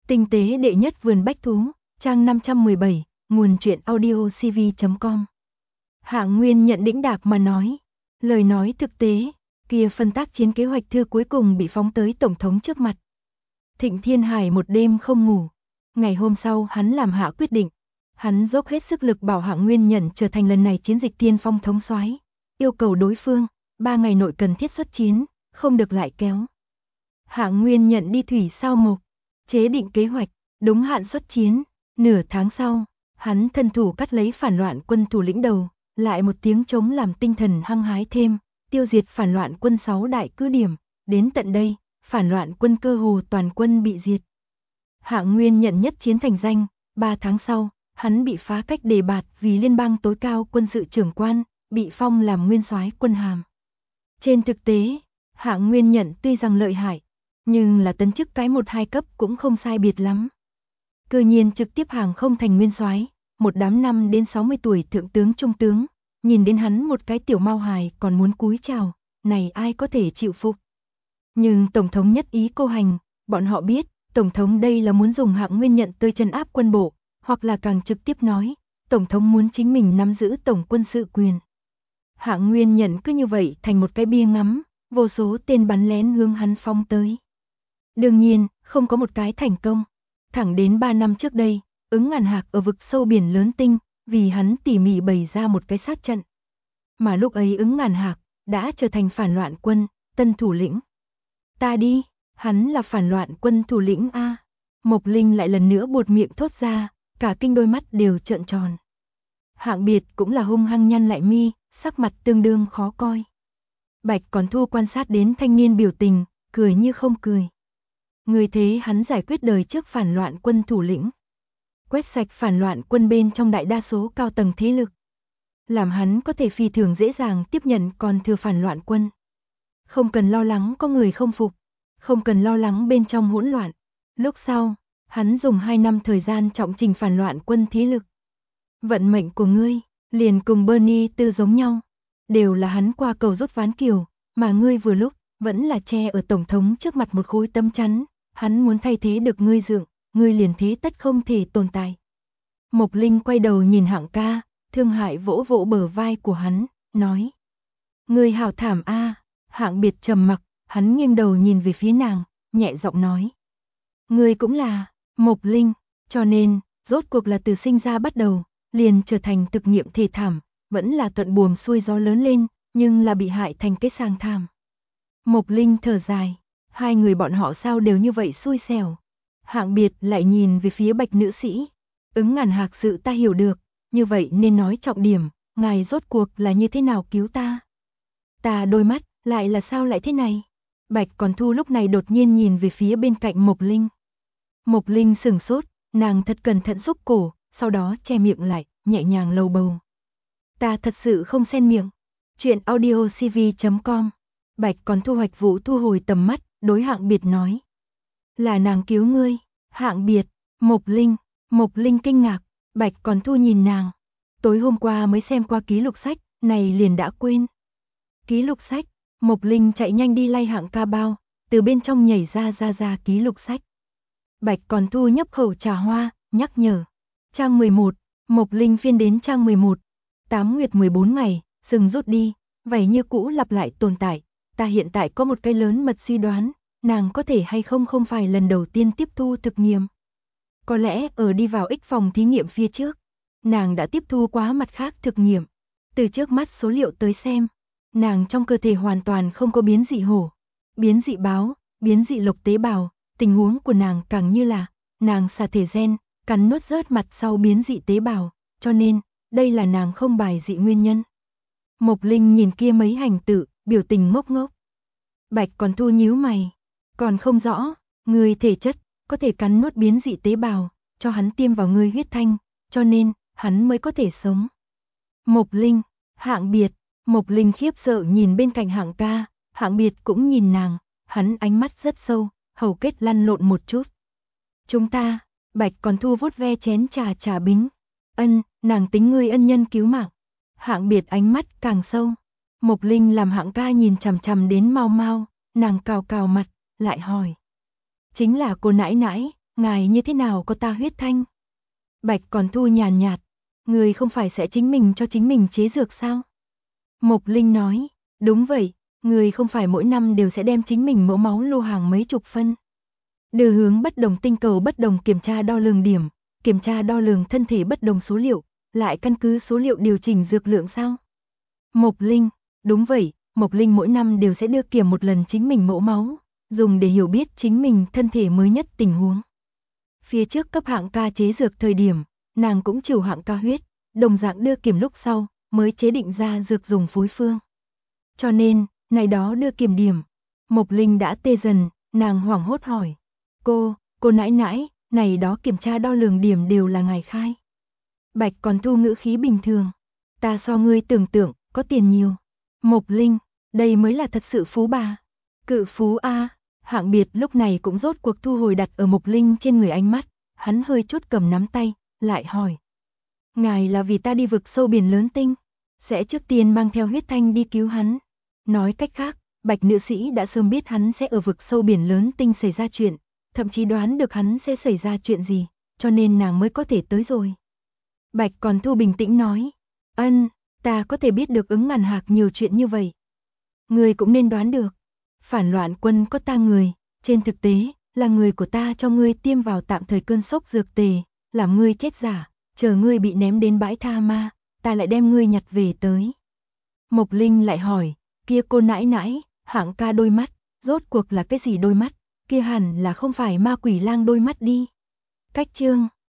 Tinh tế đệ nhất vườn bách thú, trang 517, nguồn truyện audio cv.com. Hạng Nguyên nhận đĩnh đạc mà nói. Lời nói thực tế, kia phân tác chiến kế hoạch thư cuối cùng bị phóng tới Tổng thống trước mặt. Thịnh Thiên Hải một đêm không ngủ. Ngày hôm sau hắn làm hạ quyết định. Hắn dốc hết sức lực bảo Hạng Nguyên nhận trở thành lần này chiến dịch tiên phong thống soái, yêu cầu đối phương 3 ngày nội cần thiết xuất chiến, không được lại kéo. Hạng Nguyên nhận đi thủy sao mộc, chế định kế hoạch, đúng hạn xuất chiến. Nửa tháng sau, hắn thân thủ cắt lấy phản loạn quân thủ lĩnh đầu, lại một tiếng trống làm tinh thần hăng hái thêm, tiêu diệt phản loạn quân 6 đại cứ điểm. Đến tận đây, phản loạn quân cơ hồ toàn quân bị diệt. Hạng Nguyên nhận nhất chiến thành danh. 3 tháng sau, hắn bị phá cách đề bạt vì liên bang tối cao quân sự trưởng quan, bị phong làm nguyên soái quân hàm. Trên thực tế, Hạng Nguyên nhận tuy rằng lợi hại, nhưng là tấn chức cái 1-2 cấp cũng không sai biệt lắm. Cơ nhiên trực tiếp hàng không thành nguyên soái, một đám 5 đến 60 tuổi thượng tướng trung tướng, nhìn đến hắn một cái tiểu mau hài còn muốn cúi chào, này ai có thể chịu phục. Nhưng Tổng thống nhất ý cô hành, bọn họ biết, Tổng thống đây là muốn dùng Hạng Nguyên nhận tới trấn áp quân bộ, hoặc là càng trực tiếp nói, Tổng thống muốn chính mình nắm giữ tổng quân sự quyền. Hạng Nguyên nhận cứ như vậy thành một cái bia ngắm, vô số tên bắn lén hướng hắn phóng tới. Đương nhiên, không có một cái thành công. Thẳng đến 3 năm trước đây, Ứng Ngàn Hạc ở vực sâu biển lớn tinh, vì hắn tỉ mỉ bày ra một cái sát trận. Mà lúc ấy Ứng Ngàn Hạc đã trở thành phản loạn quân, tân thủ lĩnh. Ta đi, hắn là phản loạn quân thủ lĩnh A. Mộc Linh lại lần nữa buột miệng thốt ra, cả kinh đôi mắt đều trợn tròn. Hạng Biệt cũng là hung hăng nhăn lại mi, sắc mặt tương đương khó coi. Bạch Còn Thu quan sát đến thanh niên biểu tình, cười như không cười. Người thế hắn giải quyết đời trước phản loạn quân thủ lĩnh, quét sạch phản loạn quân bên trong đại đa số cao tầng thế lực, làm hắn có thể phi thường dễ dàng tiếp nhận còn thừa phản loạn quân. Không cần lo lắng có người không phục, không cần lo lắng bên trong hỗn loạn. Lúc sau, hắn dùng 2 năm thời gian trọng trình phản loạn quân thế lực. Vận mệnh của ngươi, liền cùng Bernie Tư giống nhau, đều là hắn qua cầu rút ván kiều, mà ngươi vừa lúc vẫn là che ở Tổng thống trước mặt một khối tấm chắn, hắn muốn thay thế được ngươi dựng, ngươi liền thế tất không thể tồn tại. Mộc Linh quay đầu nhìn Hạng ca, thương hại vỗ vỗ bờ vai của hắn, nói: Ngươi hào thảm a. Hạng Biệt trầm mặc, hắn nghiêng đầu nhìn về phía nàng, nhẹ giọng nói: Ngươi cũng là, Mộc Linh, cho nên, rốt cuộc là từ sinh ra bắt đầu, liền trở thành thực nghiệm thể thảm, vẫn là thuận buồm xuôi gió lớn lên, nhưng là bị hại thành cái sang thảm. Mộc Linh thở dài, hai người bọn họ sao đều như vậy xui xẻo. Hạng Biệt lại nhìn về phía Bạch nữ sĩ. Ứng Ngàn Hạc sự ta hiểu được, như vậy nên nói trọng điểm, ngài rốt cuộc là như thế nào cứu ta? Ta đôi mắt, lại là sao lại thế này? Bạch Còn Thu lúc này đột nhiên nhìn về phía bên cạnh Mộc Linh. Mộc Linh sửng sốt, nàng thật cẩn thận xúc cổ, sau đó che miệng lại, nhẹ nhàng lầu bầu. Ta thật sự không xen miệng. Chuyện audio cv.com. Bạch Còn Thu Hoạch Vũ thu hồi tầm mắt, đối Hạng Biệt nói: Là nàng cứu ngươi. Hạng Biệt, Mộc Linh kinh ngạc. Bạch Còn Thu nhìn nàng. Tối hôm qua mới xem qua ký lục sách, này liền đã quên. Ký lục sách. Mộc Linh chạy nhanh đi lay Hạng ca bao, từ bên trong nhảy ra ký lục sách. Bạch Còn Thu nhấp khẩu trà hoa, nhắc nhở. Trang 11, Mộc Linh phiên đến trang 11. 8 nguyệt 14 ngày, sừng rút đi, vậy như cũ lặp lại tồn tại. Ta hiện tại có một cái lớn mật suy đoán, nàng có thể hay không phải lần đầu tiên tiếp thu thực nghiệm. Có lẽ ở đi vào X phòng thí nghiệm phía trước, nàng đã tiếp thu quá mặt khác thực nghiệm. Từ trước mắt số liệu tới xem, nàng trong cơ thể hoàn toàn không có biến dị hổ, biến dị báo, biến dị lộc tế bào. Tình huống của nàng càng như là, nàng xả thể gen, cắn nuốt rớt mặt sau biến dị tế bào, cho nên, đây là nàng không bài dị nguyên nhân. Mộc Linh nhìn kia mấy hành tự, biểu tình ngốc ngốc. Bạch Còn Thu nhíu mày, còn không rõ, người thể chất, có thể cắn nuốt biến dị tế bào, cho hắn tiêm vào người huyết thanh, cho nên, hắn mới có thể sống. Mộc Linh, Hạng Biệt, Mộc Linh khiếp sợ nhìn bên cạnh Hạng ca, Hạng Biệt cũng nhìn nàng, hắn ánh mắt rất sâu, hầu kết lăn lộn một chút. Chúng ta, Bạch Còn Thu vuốt ve chén trà bính. Nàng tính ngươi ân nhân cứu mạng. Hạng Biệt ánh mắt càng sâu. Mộc Linh làm Hạng ca nhìn chằm chằm đến mau mau, nàng cào cào mặt, lại hỏi. Chính là cô nãi nãi, ngài như thế nào có ta huyết thanh? Bạch Còn Thu nhàn nhạt, người không phải sẽ chính mình cho chính mình chế dược sao? Mộc Linh nói, đúng vậy, người không phải mỗi năm đều sẽ đem chính mình mẫu máu lô hàng mấy chục phân. Đưa hướng bất đồng tinh cầu bất đồng kiểm tra đo lường điểm, kiểm tra đo lường thân thể bất đồng số liệu, lại căn cứ số liệu điều chỉnh dược lượng sao? Mộc Linh, đúng vậy, Mộc Linh mỗi năm đều sẽ đưa kiểm một lần chính mình mẫu máu, dùng để hiểu biết chính mình thân thể mới nhất tình huống. Phía trước cấp hạng ca chế dược thời điểm, nàng cũng trừ hạng ca huyết, đồng dạng đưa kiểm lúc sau, mới chế định ra dược dùng phối phương. Cho nên, này đó đưa kiểm điểm. Mộc Linh đã tê dần, nàng hoảng hốt hỏi. Cô nãi nãi, này đó kiểm tra đo lường điểm đều là ngài khai. Bạch Còn Thu ngữ khí bình thường. Ta so ngươi tưởng tượng, có tiền nhiều. Mộc Linh, đây mới là thật sự phú bà. Cự phú A, Hạng Biệt lúc này cũng rốt cuộc thu hồi đặt ở Mộc Linh trên người ánh mắt, hắn hơi chút cầm nắm tay, lại hỏi. Ngài là vì ta đi vực sâu biển lớn tinh, sẽ trước tiên mang theo huyết thanh đi cứu hắn. Nói cách khác, Bạch nữ sĩ đã sớm biết hắn sẽ ở vực sâu biển lớn tinh xảy ra chuyện, thậm chí đoán được hắn sẽ xảy ra chuyện gì, cho nên nàng mới có thể tới rồi. Bạch Còn Thu bình tĩnh nói, ta có thể biết được Ứng Ngàn Hạc nhiều chuyện như vậy. Người cũng nên đoán được, phản loạn quân có ta người, trên thực tế, là người của ta cho ngươi tiêm vào tạm thời cơn sốc dược tề, làm ngươi chết giả, chờ ngươi bị ném đến bãi tha ma, ta lại đem ngươi nhặt về tới. Mộc Linh lại hỏi, kia cô nãi nãi, Hạng ca đôi mắt, rốt cuộc là cái gì đôi mắt, kia hẳn là không phải ma quỷ lang đôi mắt đi. Cách chương